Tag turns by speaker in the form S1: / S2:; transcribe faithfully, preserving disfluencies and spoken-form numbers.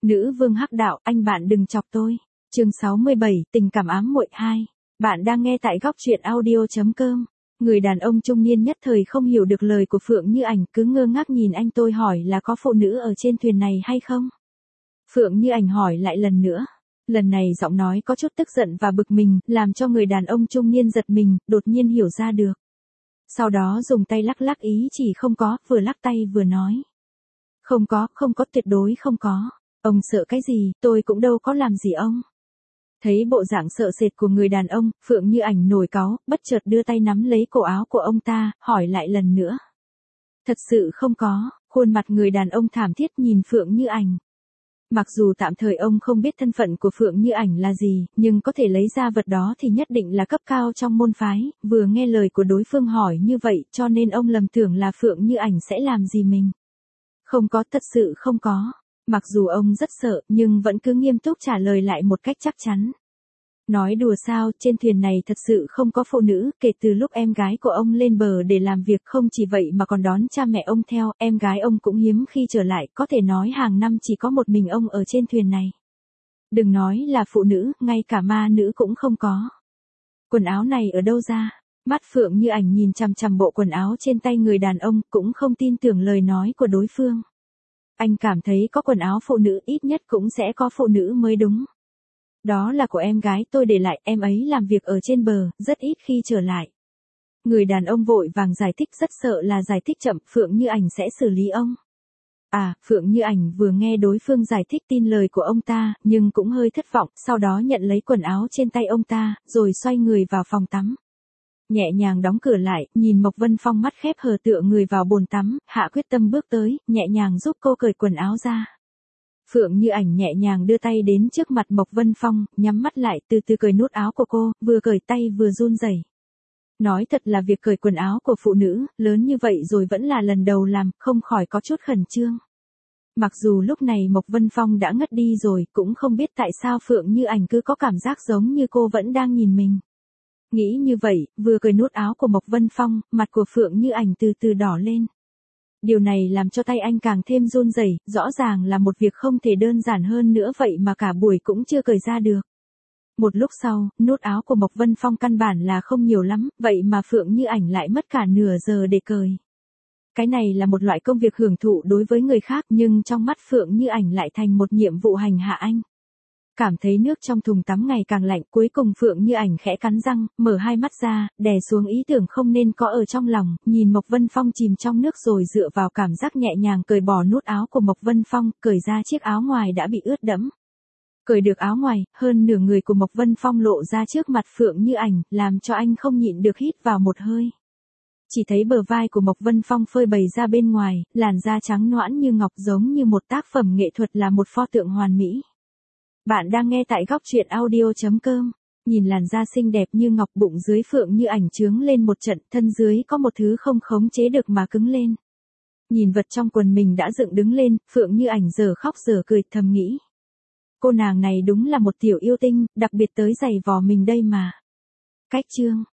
S1: Nữ vương hắc đạo, anh bạn đừng chọc tôi. Chương sáu mươi bảy, tình cảm ám muội hai. Bạn đang nghe tại góc truyện audio chấm com. Người đàn ông trung niên nhất thời không hiểu được lời của Phượng Như Ảnh, cứ ngơ ngác nhìn anh. Tôi hỏi là có phụ nữ ở trên thuyền này hay không? Phượng Như Ảnh hỏi lại lần nữa. Lần này giọng nói có chút tức giận và bực mình, làm cho người đàn ông trung niên giật mình, đột nhiên hiểu ra được. Sau đó dùng tay lắc lắc ý chỉ không có, vừa lắc tay vừa nói. Không có, không có, tuyệt đối không có. Ông sợ cái gì, tôi cũng đâu có làm gì ông. Thấy bộ dạng sợ sệt của người đàn ông, Phượng Như Ảnh nổi cáu, bất chợt đưa tay nắm lấy cổ áo của ông ta, hỏi lại lần nữa. Thật sự không có, khuôn mặt người đàn ông thảm thiết nhìn Phượng Như Ảnh. Mặc dù tạm thời ông không biết thân phận của Phượng Như Ảnh là gì, nhưng có thể lấy ra vật đó thì nhất định là cấp cao trong môn phái, vừa nghe lời của đối phương hỏi như vậy cho nên ông lầm tưởng là Phượng Như Ảnh sẽ làm gì mình. Không có, thật sự không có. Mặc dù ông rất sợ, nhưng vẫn cứ nghiêm túc trả lời lại một cách chắc chắn. Nói đùa sao, trên thuyền này thật sự không có phụ nữ, kể từ lúc em gái của ông lên bờ để làm việc, không chỉ vậy mà còn đón cha mẹ ông theo, em gái ông cũng hiếm khi trở lại, có thể nói hàng năm chỉ có một mình ông ở trên thuyền này. Đừng nói là phụ nữ, ngay cả ma nữ cũng không có. Quần áo này ở đâu ra? Mắt Phượng Như Ảnh nhìn chằm chằm bộ quần áo trên tay người đàn ông, cũng không tin tưởng lời nói của đối phương. Anh cảm thấy có quần áo phụ nữ ít nhất cũng sẽ có phụ nữ mới đúng. Đó là của em gái tôi để lại, em ấy làm việc ở trên bờ, rất ít khi trở lại. Người đàn ông vội vàng giải thích, rất sợ là giải thích chậm, Phượng Như Ảnh sẽ xử lý ông. À, Phượng Như Ảnh vừa nghe đối phương giải thích tin lời của ông ta, nhưng cũng hơi thất vọng, sau đó nhận lấy quần áo trên tay ông ta, rồi xoay người vào phòng tắm. Nhẹ nhàng đóng cửa lại, nhìn Mộc Vân Phong mắt khép hờ tựa người vào bồn tắm, hạ quyết tâm bước tới, nhẹ nhàng giúp cô cởi quần áo ra. Phượng Như Ảnh nhẹ nhàng đưa tay đến trước mặt Mộc Vân Phong, nhắm mắt lại, từ từ cởi nút áo của cô, vừa cởi tay vừa run rẩy. Nói thật là việc cởi quần áo của phụ nữ, lớn như vậy rồi vẫn là lần đầu làm, không khỏi có chút khẩn trương. Mặc dù lúc này Mộc Vân Phong đã ngất đi rồi, cũng không biết tại sao Phượng Như Ảnh cứ có cảm giác giống như cô vẫn đang nhìn mình. Nghĩ như vậy, vừa cởi nút áo của Mộc Vân Phong, mặt của Phượng Như Ảnh từ từ đỏ lên. Điều này làm cho tay anh càng thêm run rẩy, rõ ràng là một việc không thể đơn giản hơn nữa vậy mà cả buổi cũng chưa cởi ra được. Một lúc sau, nút áo của Mộc Vân Phong căn bản là không nhiều lắm, vậy mà Phượng Như Ảnh lại mất cả nửa giờ để cởi. Cái này là một loại công việc hưởng thụ đối với người khác, nhưng trong mắt Phượng Như Ảnh lại thành một nhiệm vụ hành hạ anh. Cảm thấy nước trong thùng tắm ngày càng lạnh, cuối cùng Phượng Như Ảnh khẽ cắn răng, mở hai mắt ra, đè xuống ý tưởng không nên có ở trong lòng, nhìn Mộc Vân Phong chìm trong nước rồi dựa vào cảm giác nhẹ nhàng cởi bỏ nút áo của Mộc Vân Phong, cởi ra chiếc áo ngoài đã bị ướt đẫm. Cởi được áo ngoài, hơn nửa người của Mộc Vân Phong lộ ra trước mặt Phượng Như Ảnh, làm cho anh không nhịn được hít vào một hơi. Chỉ thấy bờ vai của Mộc Vân Phong phơi bày ra bên ngoài, làn da trắng nõn như ngọc giống như một tác phẩm nghệ thuật, là một pho tượng hoàn mỹ. Bạn đang nghe tại góc truyện audio chấm com. Nhìn làn da xinh đẹp như ngọc, bụng dưới Phượng Như Ảnh trướng lên một trận, thân dưới có một thứ không khống chế được mà cứng lên. Nhìn vật trong quần mình đã dựng đứng lên, Phượng Như Ảnh giờ khóc giờ cười, thầm nghĩ. Cô nàng này đúng là một tiểu yêu tinh, đặc biệt tới giày vò mình đây mà. Cách chương.